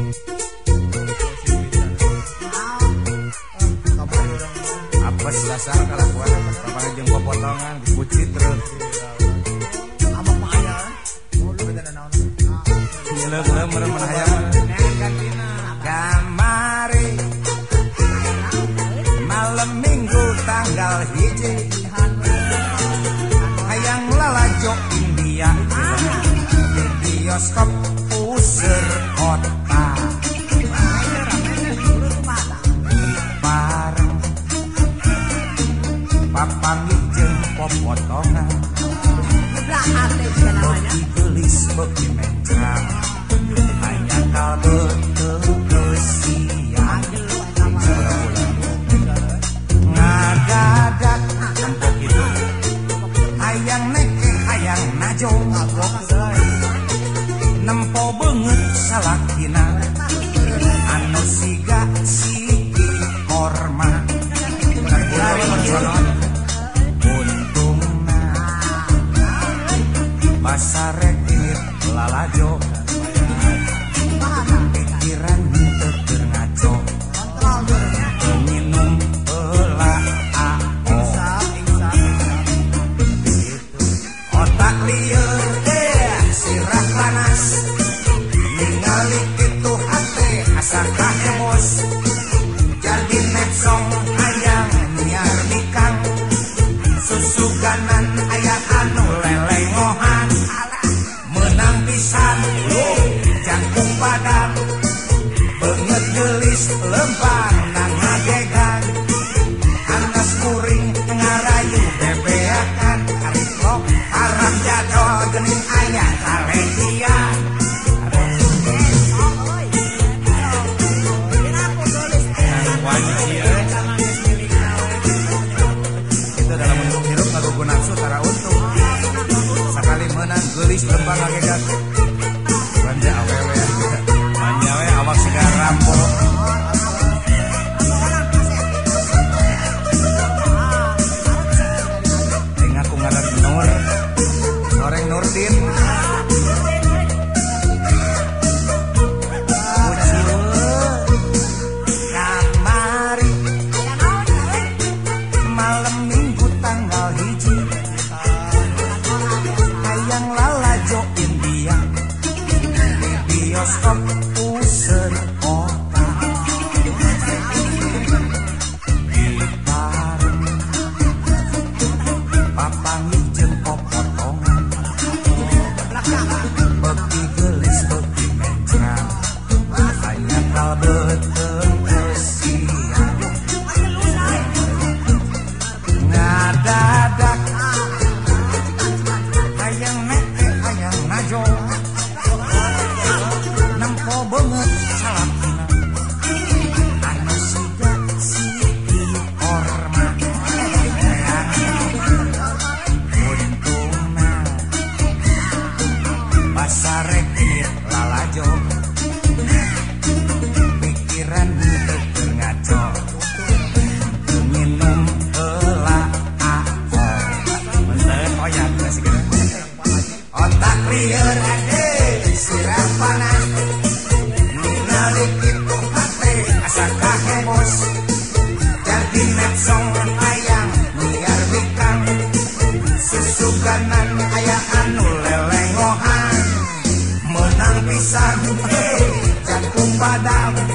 Apes dasar kalakuan papangan jeung popotongan dipucit terus. Abang mah aya. Mulu beda naon. Leum-leum meureun hayang gantina. Kamari malam Minggu tanggal hiji hayang lalajo India di bioskop puseur kota. Papanggih jeung popotongan beuki geulis beuki mencang hanya kalbeuteung keusian ngadadak untuk kitu hayang neke hayang najong nempo beungeut salakina anu siga siki korma Basarek lalajo pikiran teu ngaco minum heula ao otak lieur sirah panas ningali kitu hate asa kahemos jadi nepsong hayang nyiar nikang susuganan aya anu lelengohan menang pisan jangkung padam beungeut geulis lempang nang ngagegan anas kuring ngarayu bebeakan ariklok harap jadol geuning aya kaletian itu dalam bentuk hirup ngagugu nafsu tara untung sakali menang geulis lempang ngagegan banja awewe banja we awak siga rampo ting aku ngaran Nur Noreng Nurdin kamari malam Minggu tanggal hiji hayang lalajo India di bioskop puseur kota dipareng papanggih jeung popotongan beuki geulis beuki mencang hanya kalbeuteung keusian ngadadak hayang neke hayang najong nempo beungeut salakina anu siga siki korma untungna basarek lalajo pikiran teu ngaco minum heula ao meureun oyak geus kitu otak lieur sirah panas ningali kitu hate asa kahemos jadi nepsong hayang nyiar bikang susuganan aya anu lelengohan menang pisan jangkung padam